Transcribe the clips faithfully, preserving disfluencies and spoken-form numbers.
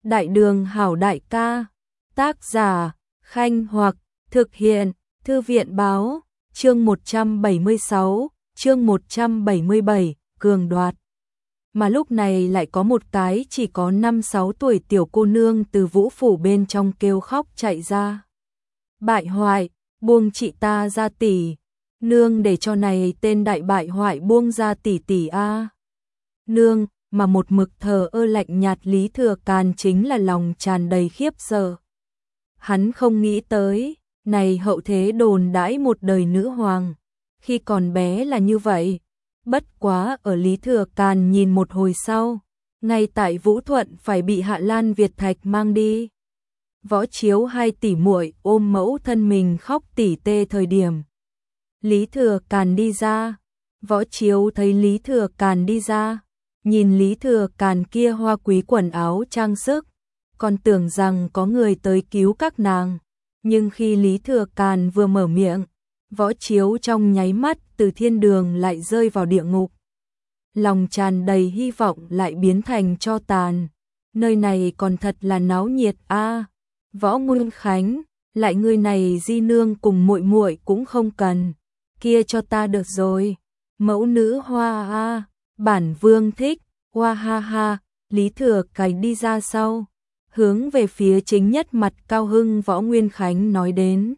Đại đường hảo đại ca, tác giả, Khanh Hoặc, thực hiện, Thư viện báo, chương một trăm bảy mươi sáu, chương một trăm bảy mươi bảy, cường đoạt. Mà lúc này lại có một cái chỉ có năm sáu tuổi tiểu cô nương từ vũ phủ bên trong kêu khóc chạy ra. Bại hoại, buông chị ta ra tỷ, nương để cho này tên đại bại hoại buông ra tỷ tỷ a. Nương, mà một mực thờ ơ lạnh nhạt Lý Thừa Càn chính là lòng tràn đầy khiếp sợ. Hắn không nghĩ tới, này hậu thế đồn đãi một đời nữ hoàng, khi còn bé là như vậy. Bất quá ở Lý Thừa Càn nhìn một hồi sau, ngay tại Vũ Thuận phải bị Hạ Lan Việt Thạch mang đi. Võ Chiếu hai tỷ muội ôm mẫu thân mình khóc tỉ tê thời điểm. Lý Thừa Càn đi ra, Võ Chiếu thấy Lý Thừa Càn đi ra, nhìn Lý Thừa Càn kia hoa quý quần áo trang sức, còn tưởng rằng có người tới cứu các nàng. Nhưng khi Lý Thừa Càn vừa mở miệng, Võ Chiếu trong nháy mắt từ thiên đường lại rơi vào địa ngục. Lòng tràn đầy hy vọng lại biến thành tro tàn. Nơi này còn thật là náo nhiệt a. À, Võ Nguyên Khánh, lại người này di nương cùng muội muội cũng không cần, kia cho ta được rồi. Mẫu nữ hoa a, à, bản vương thích, hoa ha ha. Lý Thừa Càn đi ra sau, hướng về phía chính nhất mặt cao hưng Võ Nguyên Khánh nói đến.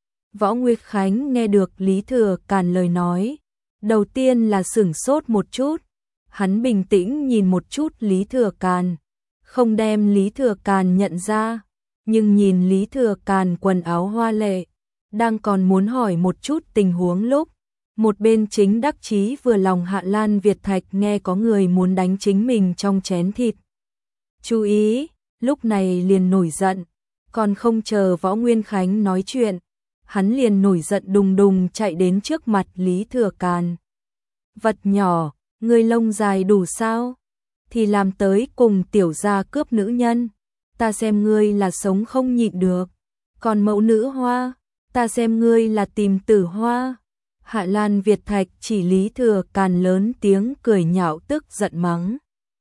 Võ Nguyên Khánh nghe được Lý Thừa Càn lời nói, đầu tiên là sửng sốt một chút, hắn bình tĩnh nhìn một chút Lý Thừa Càn, không đem Lý Thừa Càn nhận ra, nhưng nhìn Lý Thừa Càn quần áo hoa lệ, đang còn muốn hỏi một chút tình huống lúc, một bên chính đắc chí vừa lòng Hạ Lan Việt Thạch nghe có người muốn đánh chính mình trong chén thịt. Chú ý, lúc này liền nổi giận, còn không chờ Võ Nguyên Khánh nói chuyện, hắn liền nổi giận đùng đùng chạy đến trước mặt Lý Thừa Càn. Vật nhỏ, ngươi lông dài đủ sao? Thì làm tới cùng tiểu gia cướp nữ nhân, ta xem ngươi là sống không nhịn được. Còn mẫu nữ hoa, ta xem ngươi là tìm tử hoa. Hạ Lan Việt Thạch chỉ Lý Thừa Càn lớn tiếng cười nhạo tức giận mắng.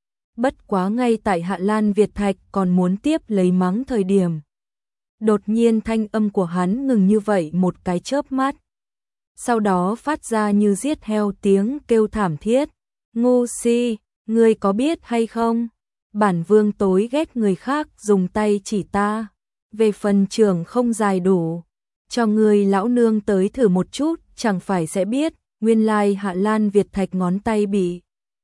Bất quá ngay tại Hạ Lan Việt Thạch còn muốn tiếp lấy mắng thời điểm. Đột nhiên thanh âm của hắn ngừng như vậy một cái chớp mắt. Sau đó phát ra như giết heo tiếng kêu thảm thiết. Ngu si, ngươi có biết hay không? Bản vương tối ghét người khác dùng tay chỉ ta. Về phần trưởng không dài đủ, cho ngươi lão nương tới thử một chút, chẳng phải sẽ biết. Nguyên lai Hạ Lan Việt Thạch ngón tay bị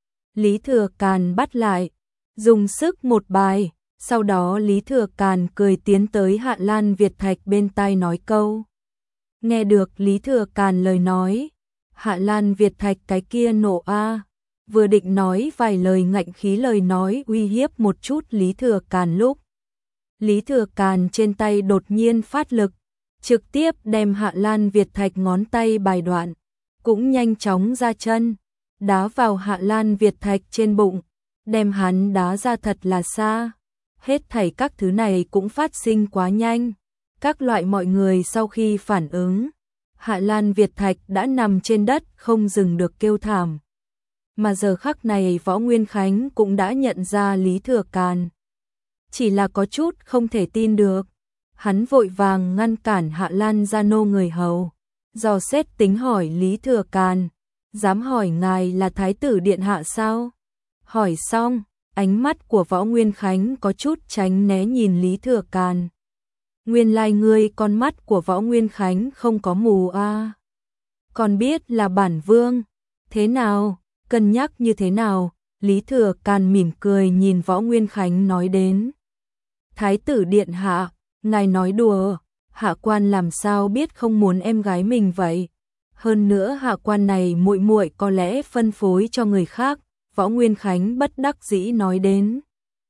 Lý Thừa Càn bắt lại, dùng sức một bài. Sau đó Lý Thừa Càn cười tiến tới Hạ Lan Việt Thạch bên tai nói câu. Nghe được Lý Thừa Càn lời nói, Hạ Lan Việt Thạch cái kia nộ a, vừa định nói vài lời ngạnh khí lời nói uy hiếp một chút Lý Thừa Càn lúc. Lý Thừa Càn trên tay đột nhiên phát lực, trực tiếp đem Hạ Lan Việt Thạch ngón tay bài đoạn, cũng nhanh chóng ra chân, đá vào Hạ Lan Việt Thạch trên bụng, đem hắn đá ra thật là xa. Hết thảy các thứ này cũng phát sinh quá nhanh. Các loại mọi người sau khi phản ứng, Hạ Lan Việt Thạch đã nằm trên đất không dừng được kêu thảm. Mà giờ khắc này Võ Nguyên Khánh cũng đã nhận ra Lý Thừa Càn. Chỉ là có chút không thể tin được. Hắn vội vàng ngăn cản Hạ Lan gia nô người hầu, dò xét tính hỏi Lý Thừa Càn. Dám hỏi ngài là thái tử điện hạ sao? Hỏi xong, ánh mắt của Võ Nguyên Khánh có chút tránh né nhìn Lý Thừa Càn. Nguyên lai ngươi con mắt của Võ Nguyên Khánh không có mù a. À. Còn biết là bản vương. Thế nào, cân nhắc như thế nào? Lý Thừa Càn mỉm cười nhìn Võ Nguyên Khánh nói đến. Thái tử điện hạ, ngài nói đùa, hạ quan làm sao biết không muốn em gái mình vậy? Hơn nữa hạ quan này muội muội có lẽ phân phối cho người khác. Võ Nguyên Khánh bất đắc dĩ nói đến.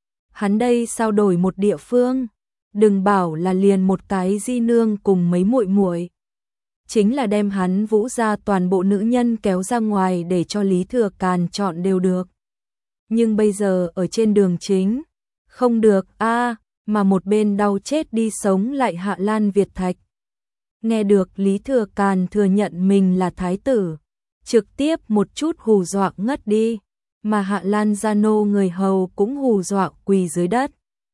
Hắn đây sao đổi một địa phương, đừng bảo là liền một cái di nương cùng mấy muội muội, chính là đem hắn Vũ ra toàn bộ nữ nhân kéo ra ngoài để cho Lý Thừa Càn chọn đều được. Nhưng bây giờ ở trên đường chính, không được a, à, mà một bên đau chết đi sống lại Hạ Lan Việt Thạch. Nghe được Lý Thừa Càn thừa nhận mình là thái tử, trực tiếp một chút hù dọa ngất đi. Mà Hạ Lan gia nô người hầu cũng hù dọa quỳ dưới đất.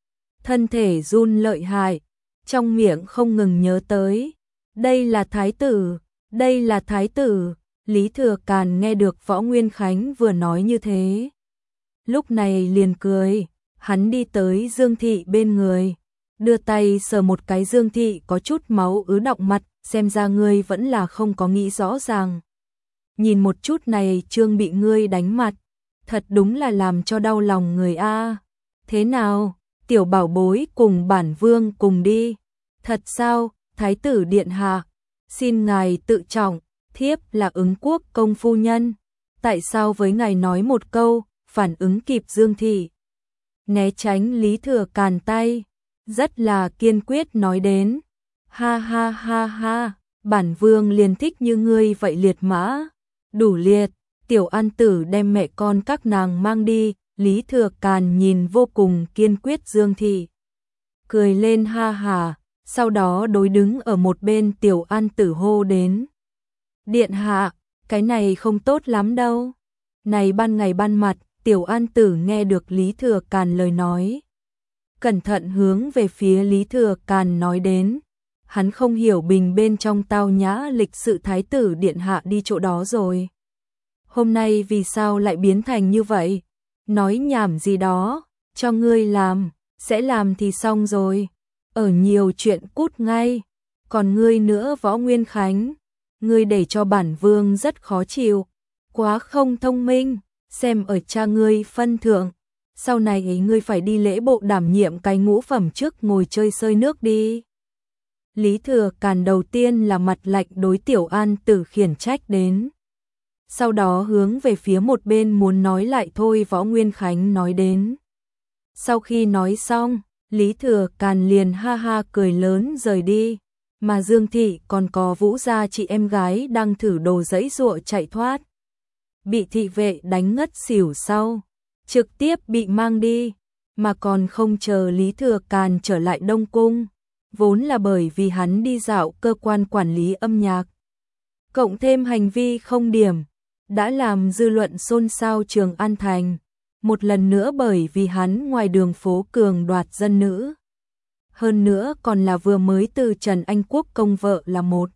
thân thể run lợi hại, trong miệng không ngừng nhớ tới. Đây là thái tử, đây là thái tử. Lý Thừa Càn nghe được Võ Nguyên Khánh vừa nói như thế. Lúc này liền cười, hắn đi tới Dương Thị bên người, đưa tay sờ một cái Dương Thị có chút máu ứ đọng mặt, xem ra ngươi vẫn là không có nghĩ rõ ràng. Nhìn một chút này Trương bị ngươi đánh mặt, thật đúng là làm cho đau lòng người a. Thế nào, tiểu bảo bối cùng bản vương cùng đi. Thật sao, thái tử điện hạ, xin ngài tự trọng, thiếp là ứng quốc công phu nhân. Tại sao với ngài nói một câu, phản ứng kịp Dương Thị. Né tránh Lý Thừa Càn tay, rất là kiên quyết nói đến. Ha ha ha ha, bản vương liền thích như ngươi vậy liệt mã. Đủ liệt, tiểu an tử đem mẹ con các nàng mang đi. Lý Thừa Càn nhìn vô cùng kiên quyết Dương Thị, cười lên ha hà, sau đó đối đứng ở một bên tiểu an tử hô đến. Điện hạ, cái này không tốt lắm đâu. Này ban ngày ban mặt, tiểu an tử nghe được Lý Thừa Càn lời nói. Cẩn thận hướng về phía Lý Thừa Càn nói đến. Hắn không hiểu bình bên trong tao nhã lịch sự thái tử điện hạ đi chỗ đó rồi. Hôm nay vì sao lại biến thành như vậy? Nói nhảm gì đó, cho ngươi làm, sẽ làm thì xong rồi. Ở nhiều chuyện cút ngay. Còn ngươi nữa Võ Nguyên Khánh, ngươi để cho bản vương rất khó chịu, quá không thông minh, xem ở cha ngươi phân thượng. Sau này ấy ngươi phải đi lễ bộ đảm nhiệm cái ngũ phẩm trước ngồi chơi sơi nước đi. Lý Thừa Càn đầu tiên là mặt lạnh đối tiểu an tử khiển trách đến. Sau đó hướng về phía một bên muốn nói lại thôi Võ Nguyên Khánh nói đến. Sau khi nói xong, Lý Thừa Càn liền ha ha cười lớn rời đi, mà Dương Thị còn có Vũ gia chị em gái đang thử đồ giấy giụa chạy thoát. Bị thị vệ đánh ngất xỉu sau, trực tiếp bị mang đi, mà còn không chờ Lý Thừa Càn trở lại Đông Cung, vốn là bởi vì hắn đi dạo cơ quan quản lý âm nhạc. Cộng thêm hành vi không điểm, đã làm dư luận xôn xao Trường An Thành, một lần nữa bởi vì hắn ngoài đường phố cường đoạt dân nữ. Hơn nữa còn là vừa mới từ Trần Anh Quốc công vợ là một.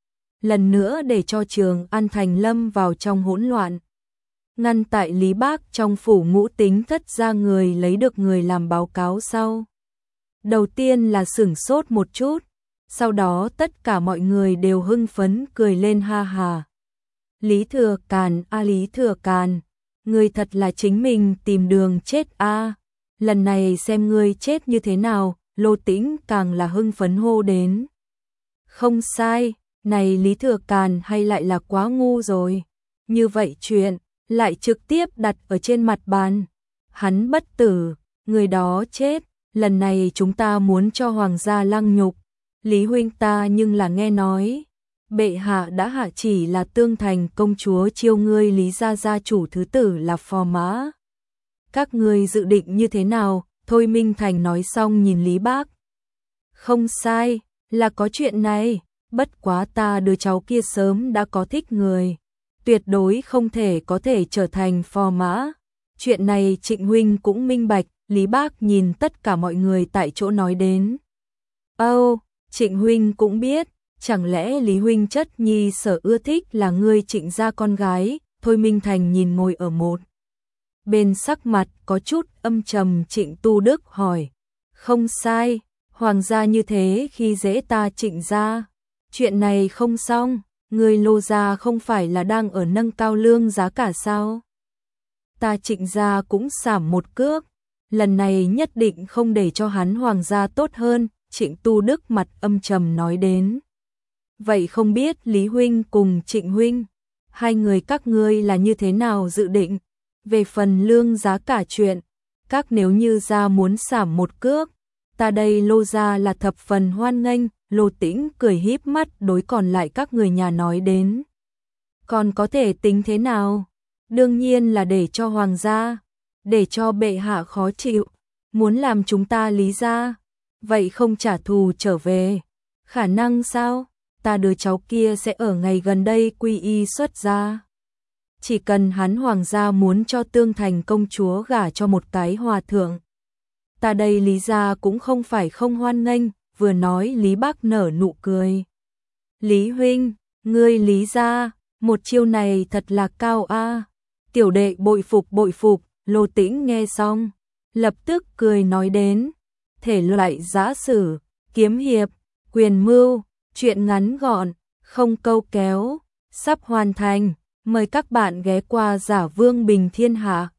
Lần nữa để cho Trường An Thành lâm vào trong hỗn loạn. Ngăn tại Lý Bác trong phủ Ngũ Tính Thất ra người lấy được người làm báo cáo sau. Đầu tiên là sửng sốt một chút, sau đó tất cả mọi người đều hưng phấn cười lên ha hà. Lý Thừa Càn a Lý Thừa Càn, ngươi thật là chính mình tìm đường chết a, lần này xem ngươi chết như thế nào. Lô Tĩnh càng là hưng phấn hô đến. Không sai, này Lý Thừa Càn hay lại là quá ngu rồi. Như vậy chuyện, lại trực tiếp đặt ở trên mặt bàn. Hắn bất tử, người đó chết, lần này chúng ta muốn cho hoàng gia lăng nhục. Lý huynh ta nhưng là nghe nói, bệ hạ đã hạ chỉ là Tương Thành công chúa chiêu ngươi Lý gia gia chủ thứ tử là phò mã. Các ngươi dự định như thế nào? Thôi Minh Thành nói xong nhìn Lý Bác. Không sai, là có chuyện này, bất quá ta đứa cháu kia sớm đã có thích người, tuyệt đối không thể có thể trở thành phò mã. Chuyện này Trịnh huynh cũng minh bạch. Lý Bác nhìn tất cả mọi người tại chỗ nói đến. Âu, oh, Trịnh huynh cũng biết, chẳng lẽ Lý huynh chất nhi sở ưa thích là ngươi Trịnh gia con gái? Thôi Minh Thành nhìn ngồi ở một bên sắc mặt có chút âm trầm Trịnh Tu Đức hỏi. Không sai, hoàng gia như thế khi dễ ta Trịnh gia. Chuyện này không xong, người Lô gia không phải là đang ở nâng cao lương giá cả sao? Ta Trịnh gia cũng giảm một cước, lần này nhất định không để cho hắn hoàng gia tốt hơn. Trịnh Tu Đức mặt âm trầm nói đến. Vậy không biết Lý huynh cùng Trịnh huynh, hai người các ngươi là như thế nào dự định? Về phần lương giá cả chuyện, các nếu như gia muốn giảm một cước, ta đây Lô gia là thập phần hoan nghênh. Lô Tĩnh cười híp mắt đối còn lại các người nhà nói đến. Còn có thể tính thế nào? Đương nhiên là để cho hoàng gia, để cho bệ hạ khó chịu, muốn làm chúng ta Lý gia, vậy không trả thù trở về. Khả năng sao? Ta đứa cháu kia sẽ ở ngày gần đây quy y xuất gia. Chỉ cần hắn hoàng gia muốn cho Tương Thành công chúa gả cho một cái hòa thượng, ta đây Lý gia cũng không phải không hoan nghênh, vừa nói Lý Bác nở nụ cười. Lý huynh, ngươi Lý gia, một chiêu này thật là cao a. Tiểu đệ bội phục bội phục, Lô Tĩnh nghe xong, lập tức cười nói đến, thể loại giã sử, kiếm hiệp, quyền mưu, chuyện ngắn gọn, không câu kéo, sắp hoàn thành, mời các bạn ghé qua Giả Vương Bình Thiên Hạ.